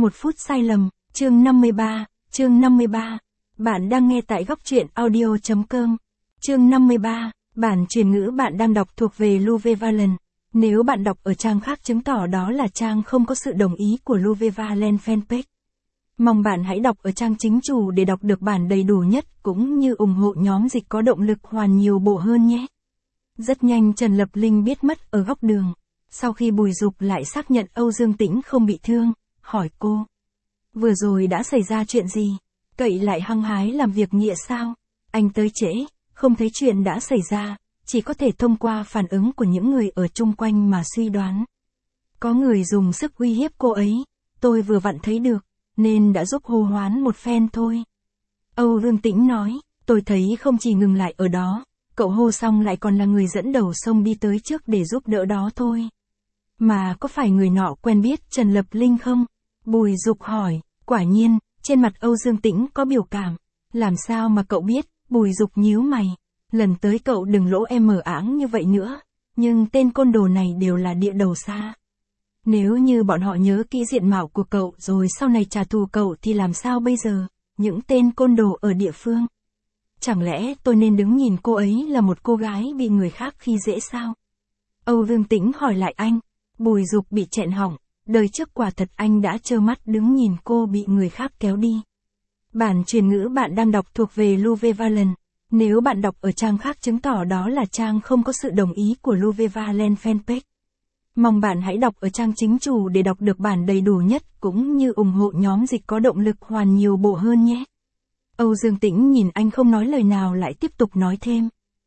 1 phút sai lầm, chương 53. Bạn đang nghe tại góc truyện audio.com. Chương 53, bản truyền ngữ bạn đang đọc thuộc về Luve Valen. Nếu bạn đọc ở trang khác chứng tỏ đó là trang không có sự đồng ý của Luve Valen fanpage. Mong bạn hãy đọc ở trang chính chủ để đọc được bản đầy đủ nhất cũng như ủng hộ nhóm dịch có động lực hoàn nhiều bộ hơn nhé. Rất nhanh Trần Lập Linh biết mất ở góc đường. Sau khi Bùi Dục lại xác nhận Âu Dương Tĩnh không bị thương, hỏi cô. Vừa rồi đã xảy ra chuyện gì? Cậy lại hăng hái làm việc nghĩa sao? Anh tới trễ, không thấy chuyện đã xảy ra, chỉ có thể thông qua phản ứng của những người ở chung quanh mà suy đoán. Có người dùng sức uy hiếp cô ấy, tôi vừa vặn thấy được, nên đã giúp hô hoán một phen thôi. Âu Dương Tĩnh nói, tôi thấy không chỉ ngừng lại ở đó, cậu hô xong lại còn là người dẫn đầu xông đi tới trước để giúp đỡ đó thôi. Mà có phải người nọ quen biết Trần Lập Linh không? Bùi Dục hỏi, quả nhiên, trên mặt Âu Dương Tĩnh có biểu cảm. Làm sao mà cậu biết? Bùi Dục nhíu mày. Lần tới cậu đừng lỗ em mờ áng như vậy nữa. Nhưng tên côn đồ này đều là địa đầu xa. Nếu như bọn họ nhớ kỹ diện mạo của cậu rồi sau này trả thù cậu thì làm sao bây giờ? Những tên côn đồ ở địa phương. Chẳng lẽ tôi nên đứng nhìn cô ấy là một cô gái bị người khác khi dễ sao? Âu Dương Tĩnh hỏi lại anh. Bùi Dục bị chẹn họng. Đời trước quả thật anh đã trơ mắt đứng nhìn cô bị người khác kéo đi. Bản truyền ngữ bạn đang đọc thuộc về Luve Valen. Nếu bạn đọc ở trang khác chứng tỏ đó là trang không có sự đồng ý của Luve Valen fanpage. Mong bạn hãy đọc ở trang chính chủ để đọc được bản đầy đủ nhất cũng như ủng hộ nhóm dịch có động lực hoàn nhiều bộ hơn nhé. Âu Dương Tĩnh nhìn anh không nói lời nào lại tiếp tục nói thêm.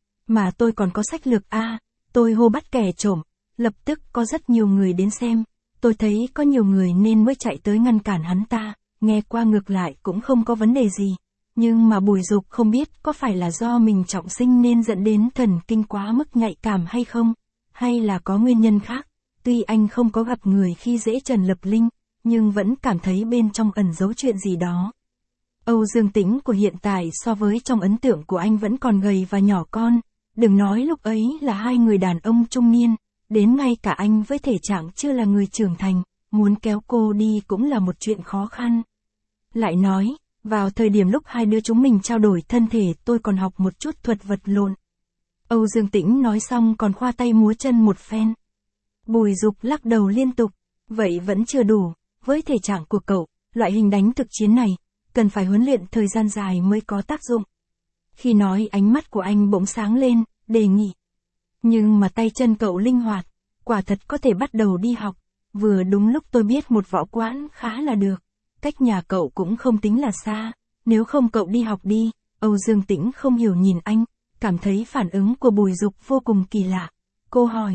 Mà tôi còn có sách lược A, tôi hô bắt kẻ trộm, lập tức có rất nhiều người đến xem. Tôi thấy có nhiều người nên mới chạy tới ngăn cản hắn ta, nghe qua ngược lại cũng không có vấn đề gì. Nhưng mà Bùi Dục không biết có phải là do mình trọng sinh nên dẫn đến thần kinh quá mức nhạy cảm hay không, hay là có nguyên nhân khác. Tuy anh không có gặp người khi dễ Trần Lập Linh, nhưng vẫn cảm thấy bên trong ẩn giấu chuyện gì đó. Âu Dương Tĩnh của hiện tại so với trong ấn tượng của anh vẫn còn gầy và nhỏ con, đừng nói lúc ấy là hai người đàn ông trung niên. Đến ngay cả anh với thể trạng chưa là người trưởng thành, muốn kéo cô đi cũng là một chuyện khó khăn. Lại nói, vào thời điểm lúc hai đứa chúng mình trao đổi thân thể tôi còn học một chút thuật vật lộn. Âu Dương Tĩnh nói xong còn khoa tay múa chân một phen. Bùi Dục lắc đầu liên tục, vậy vẫn chưa đủ, với thể trạng của cậu, loại hình đánh thực chiến này, cần phải huấn luyện thời gian dài mới có tác dụng. Khi nói ánh mắt của anh bỗng sáng lên, đề nghị. Nhưng mà tay chân cậu linh hoạt, quả thật có thể bắt đầu đi học, vừa đúng lúc tôi biết một võ quán khá là được, cách nhà cậu cũng không tính là xa, nếu không cậu đi học đi. Âu Dương Tĩnh không hiểu nhìn anh, cảm thấy phản ứng của Bùi Dục vô cùng kỳ lạ. Cô hỏi,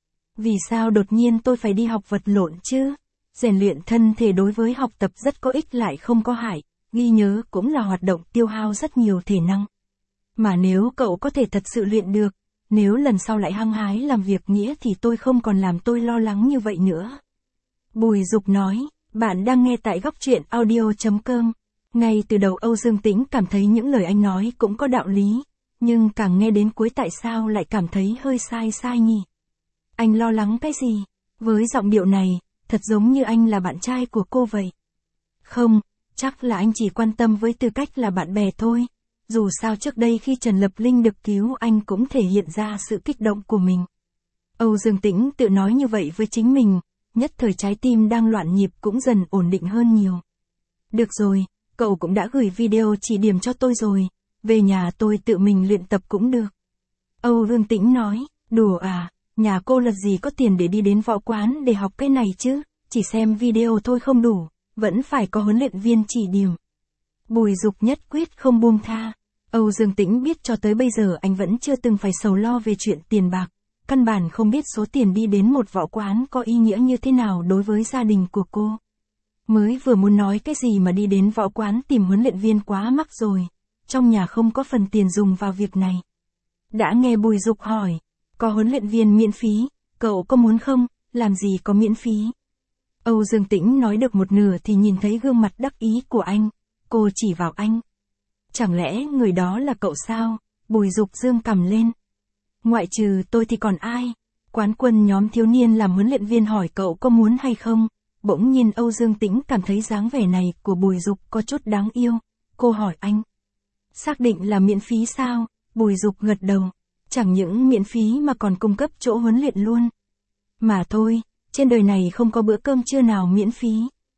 vì sao đột nhiên tôi phải đi học vật lộn chứ? Rèn luyện thân thể đối với học tập rất có ích lại không có hại, ghi nhớ cũng là hoạt động tiêu hao rất nhiều thể năng. Mà nếu cậu có thể thật sự luyện được, nếu lần sau lại hăng hái làm việc nghĩa thì tôi không còn làm tôi lo lắng như vậy nữa. Bùi Dục nói, bạn đang nghe tại góc truyện audio.com. Ngay từ đầu Âu Dương Tĩnh cảm thấy những lời anh nói cũng có đạo lý, nhưng càng nghe đến cuối tại sao lại cảm thấy hơi sai nhỉ? Anh lo lắng cái gì? Với giọng điệu này, thật giống như anh là bạn trai của cô vậy. Không, chắc là anh chỉ quan tâm với tư cách là bạn bè thôi. Dù sao trước đây khi Trần Lập Linh được cứu anh cũng thể hiện ra sự kích động của mình. Âu Dương Tĩnh tự nói như vậy với chính mình, nhất thời trái tim đang loạn nhịp cũng dần ổn định hơn nhiều. Được rồi, cậu cũng đã gửi video chỉ điểm cho tôi rồi, về nhà tôi tự mình luyện tập cũng được. Âu Dương Tĩnh nói, đùa à, nhà cô làm gì có tiền để đi đến võ quán để học cái này chứ, chỉ xem video thôi không đủ, vẫn phải có huấn luyện viên chỉ điểm. Bùi Dục nhất quyết không buông tha. Âu Dương Tĩnh biết cho tới bây giờ anh vẫn chưa từng phải sầu lo về chuyện tiền bạc, căn bản không biết số tiền đi đến một võ quán có ý nghĩa như thế nào đối với gia đình của cô. Mới vừa muốn nói cái gì mà đi đến võ quán tìm huấn luyện viên quá mắc rồi, trong nhà không có phần tiền dùng vào việc này. Đã nghe Bùi Dục hỏi, có huấn luyện viên miễn phí, cậu có muốn không, làm gì có miễn phí. Âu Dương Tĩnh nói được một nửa thì nhìn thấy gương mặt đắc ý của anh, cô chỉ vào anh. Chẳng lẽ người đó là cậu sao? Bùi Dục dương cằm lên. Ngoại trừ tôi thì còn ai? Quán quân nhóm thiếu niên làm huấn luyện viên hỏi cậu có muốn hay không? bỗng nhiên Âu Dương Tĩnh cảm thấy dáng vẻ này của Bùi Dục có chút đáng yêu. Cô hỏi anh. Xác định là miễn phí sao? Bùi Dục gật đầu. Chẳng những miễn phí mà còn cung cấp chỗ huấn luyện luôn. Mà thôi, trên đời này không có bữa cơm trưa nào miễn phí.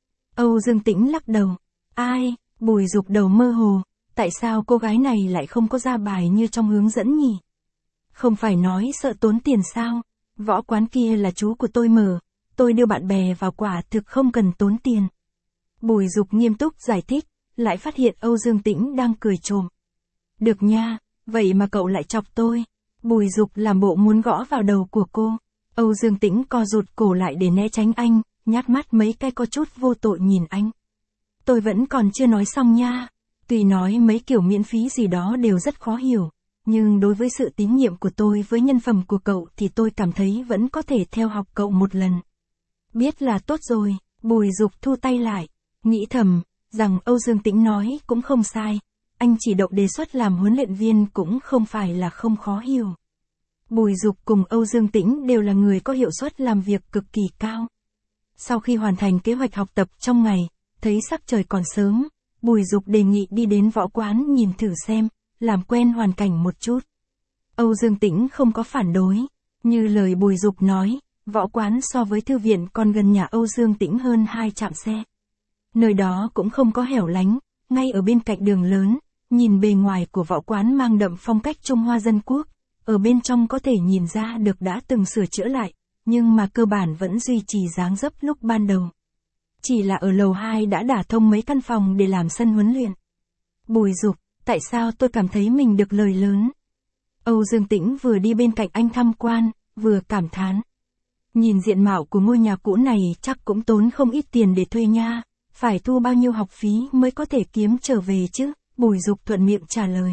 Âu Dương Tĩnh lắc đầu. Ai? Bùi Dục đầu mơ hồ. Tại sao cô gái này lại không có ra bài như trong hướng dẫn nhỉ? Không phải nói sợ tốn tiền sao? Võ quán kia là chú của tôi mở. Tôi đưa bạn bè vào quả thực không cần tốn tiền. Bùi Dục nghiêm túc giải thích, lại phát hiện Âu Dương Tĩnh đang cười trộm. Được nha, vậy mà cậu lại chọc tôi. Bùi Dục làm bộ muốn gõ vào đầu của cô. Âu Dương Tĩnh co rụt cổ lại để né tránh anh, nhát mắt mấy cái có chút vô tội nhìn anh. Tôi vẫn còn chưa nói xong nha. Tuy nói mấy kiểu miễn phí gì đó đều rất khó hiểu, nhưng đối với sự tín nhiệm của tôi với nhân phẩm của cậu thì tôi cảm thấy vẫn có thể theo học cậu một lần. Biết là tốt rồi, Bùi Dục thu tay lại, nghĩ thầm, rằng Âu Dương Tĩnh nói cũng không sai, anh chỉ động đề xuất làm huấn luyện viên cũng không phải là không khó hiểu. Bùi Dục cùng Âu Dương Tĩnh đều là người có hiệu suất làm việc cực kỳ cao. Sau khi hoàn thành kế hoạch học tập trong ngày, thấy sắc trời còn sớm, Bùi Dục đề nghị đi đến võ quán nhìn thử xem, làm quen hoàn cảnh một chút. Âu Dương Tĩnh không có phản đối, như lời Bùi Dục nói, võ quán so với thư viện còn gần nhà Âu Dương Tĩnh hơn 2 trạm xe. Nơi đó cũng không có hẻo lánh, ngay ở bên cạnh đường lớn, nhìn bề ngoài của võ quán mang đậm phong cách Trung Hoa dân quốc, ở bên trong có thể nhìn ra được đã từng sửa chữa lại, nhưng mà cơ bản vẫn duy trì dáng dấp lúc ban đầu. Chỉ là ở lầu 2 đã đả thông mấy căn phòng để làm sân huấn luyện. Bùi Dục, tại sao tôi cảm thấy mình được lời lớn? Âu Dương Tĩnh vừa đi bên cạnh anh tham quan, vừa cảm thán. Nhìn diện mạo của ngôi nhà cũ này chắc cũng tốn không ít tiền để thuê nha, phải thu bao nhiêu học phí mới có thể kiếm trở về chứ? Bùi Dục thuận miệng trả lời.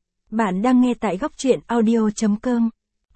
Bạn đang nghe tại góc truyện audio.com.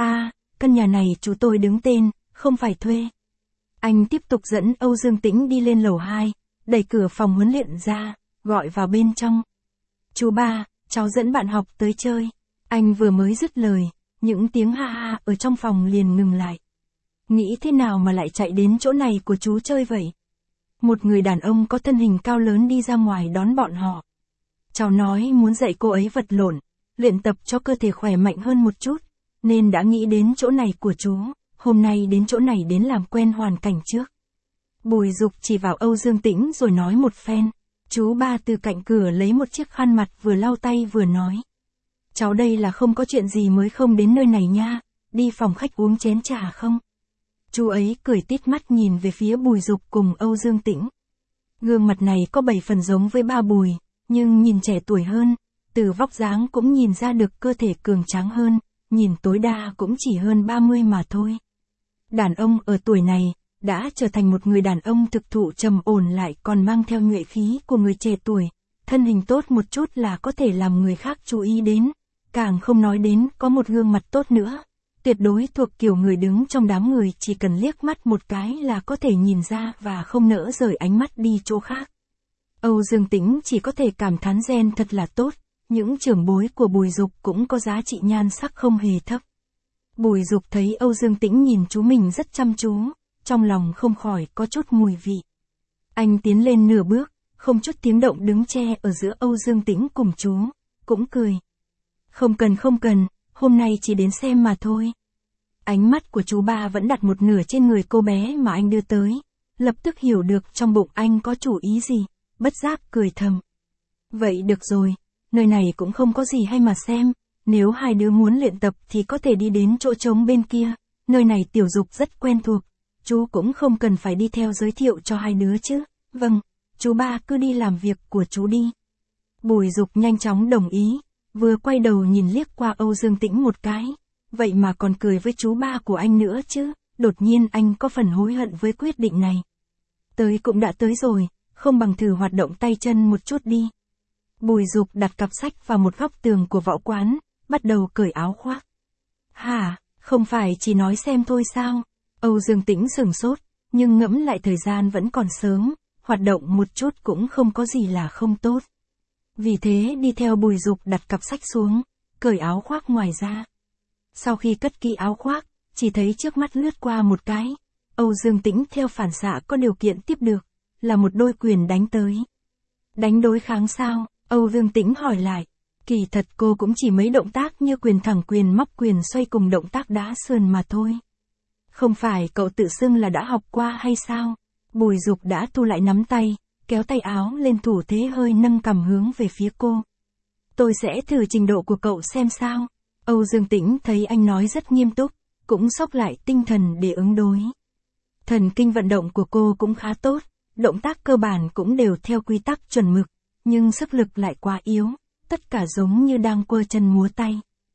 Căn nhà này chú tôi đứng tên, không phải thuê. Anh tiếp tục dẫn Âu Dương Tĩnh đi lên lầu 2, đẩy cửa phòng huấn luyện ra, gọi vào bên trong. Chú ba, cháu dẫn bạn học tới chơi. Anh vừa mới dứt lời, những tiếng ha ha ở trong phòng liền ngừng lại. Nghĩ thế nào mà lại chạy đến chỗ này của chú chơi vậy? Một người đàn ông có thân hình cao lớn đi ra ngoài đón bọn họ. Cháu nói muốn dạy cô ấy vật lộn, luyện tập cho cơ thể khỏe mạnh hơn một chút, nên đã nghĩ đến chỗ này của chú, hôm nay đến chỗ này đến làm quen hoàn cảnh trước. Bùi Dục chỉ vào Âu Dương Tĩnh rồi nói một phen. Chú ba từ cạnh cửa lấy một chiếc khăn mặt vừa lau tay vừa nói. Cháu đây là không có chuyện gì mới không đến nơi này nha, đi phòng khách uống chén trà không? Chú ấy cười tít mắt nhìn về phía Bùi Dục cùng Âu Dương Tĩnh. Gương mặt này có 7 phần giống với ba Bùi, nhưng nhìn trẻ tuổi hơn, từ vóc dáng cũng nhìn ra được cơ thể cường tráng hơn, nhìn tối đa cũng chỉ hơn 30 mà thôi. Đàn ông ở tuổi này, đã trở thành một người đàn ông thực thụ trầm ổn lại còn mang theo nhuệ khí của người trẻ tuổi, thân hình tốt một chút là có thể làm người khác chú ý đến, càng không nói đến có một gương mặt tốt nữa, tuyệt đối thuộc kiểu người đứng trong đám người chỉ cần liếc mắt một cái là có thể nhìn ra và không nỡ rời ánh mắt đi chỗ khác. Âu Dương Tĩnh chỉ có thể cảm thán gen thật là tốt, những trưởng bối của Bùi Dục cũng có giá trị nhan sắc không hề thấp. Bùi Dục thấy Âu Dương Tĩnh nhìn chú mình rất chăm chú, trong lòng không khỏi có chút mùi vị. Anh tiến lên nửa bước, không chút tiếng động đứng che ở giữa Âu Dương Tĩnh cùng chú, cũng cười. Không cần, hôm nay chỉ đến xem mà thôi. Ánh mắt của chú ba vẫn đặt một nửa trên người cô bé mà anh đưa tới, lập tức hiểu được trong bụng anh có chủ ý gì, bất giác cười thầm. Vậy được rồi, nơi này cũng không có gì hay mà xem, nếu hai đứa muốn luyện tập thì có thể đi đến chỗ trống bên kia, nơi này Tiểu Dục rất quen thuộc, chú cũng không cần phải đi theo giới thiệu cho hai đứa chứ. Vâng, chú ba cứ đi làm việc của chú đi. Bùi Dục nhanh chóng đồng ý, vừa quay đầu nhìn liếc qua Âu Dương Tĩnh một cái, vậy mà còn cười với chú ba của anh nữa chứ, đột nhiên anh có phần hối hận với quyết định này. Tới cũng đã tới rồi, không bằng thử hoạt động tay chân một chút đi. Bùi Dục đặt cặp sách vào một góc tường của võ quán, bắt đầu cởi áo khoác. Hả, không phải chỉ nói xem thôi sao? Âu Dương Tĩnh sửng sốt, nhưng ngẫm lại thời gian vẫn còn sớm, hoạt động một chút cũng không có gì là không tốt. Vì thế đi theo Bùi Dục đặt cặp sách xuống, cởi áo khoác ngoài ra. Sau khi cất kỹ áo khoác, chỉ thấy trước mắt lướt qua một cái. Âu Dương Tĩnh theo phản xạ có điều kiện tiếp được, là một đôi quyền đánh tới. Đánh đối kháng sao? Âu Dương Tĩnh hỏi lại. Kỳ thật cô cũng chỉ mấy động tác như quyền thẳng quyền móc quyền xoay cùng động tác đá sườn mà thôi. Không phải cậu tự xưng là đã học qua hay sao? Bùi Dục đã thu lại nắm tay, kéo tay áo lên thủ thế hơi nâng cằm hướng về phía cô. Tôi sẽ thử trình độ của cậu xem sao. Âu Dương Tĩnh thấy anh nói rất nghiêm túc, cũng xốc lại tinh thần để ứng đối. Thần kinh vận động của cô cũng khá tốt, động tác cơ bản cũng đều theo quy tắc chuẩn mực, nhưng sức lực lại quá yếu, tất cả giống như đang quơ chân múa tay.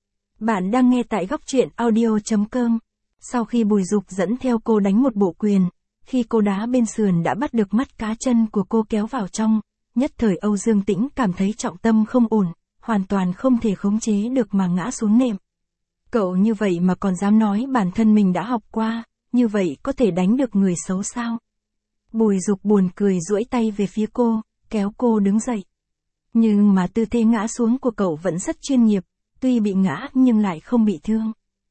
Bạn đang nghe tại góc truyện audio.com. Sau khi Bùi Dục dẫn theo cô đánh một bộ quyền, khi cô đá bên sườn đã bắt được mắt cá chân của cô kéo vào trong, nhất thời Âu Dương Tĩnh cảm thấy trọng tâm không ổn, hoàn toàn không thể khống chế được mà ngã xuống nệm. Cậu như vậy mà còn dám nói bản thân mình đã học qua, như vậy có thể đánh được người xấu sao? Bùi Dục buồn cười duỗi tay về phía cô, kéo cô đứng dậy. Nhưng mà tư thế ngã xuống của cậu vẫn rất chuyên nghiệp, tuy bị ngã nhưng lại không bị thương.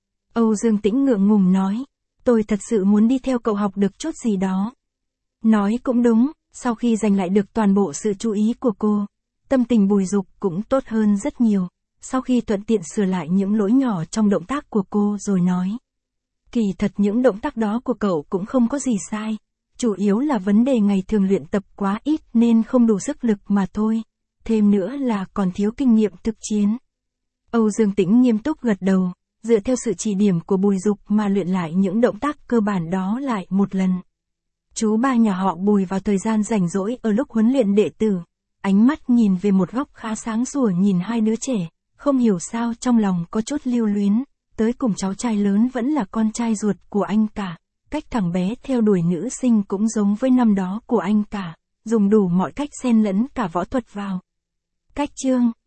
Âu Dương Tĩnh ngượng ngùng nói, tôi thật sự muốn đi theo cậu học được chút gì đó. Nói cũng đúng, sau khi giành lại được toàn bộ sự chú ý của cô, tâm tình Bùi Dục cũng tốt hơn rất nhiều, sau khi thuận tiện sửa lại những lỗi nhỏ trong động tác của cô rồi nói. Kỳ thật những động tác đó của cậu cũng không có gì sai, chủ yếu là vấn đề ngày thường luyện tập quá ít nên không đủ sức lực mà thôi, thêm nữa là còn thiếu kinh nghiệm thực chiến. Âu Dương Tĩnh nghiêm túc gật đầu, dựa theo sự chỉ điểm của Bùi Dục mà luyện lại những động tác cơ bản đó lại một lần. Chú ba nhà họ Bùi vào thời gian rảnh rỗi ở lúc huấn luyện đệ tử, ánh mắt nhìn về một góc khá sáng sủa nhìn hai đứa trẻ, không hiểu sao trong lòng có chút lưu luyến, tới cùng cháu trai lớn vẫn là con trai ruột của anh cả, cách thằng bé theo đuổi nữ sinh cũng giống với năm đó của anh cả, dùng đủ mọi cách xen lẫn cả võ thuật vào. Cách chương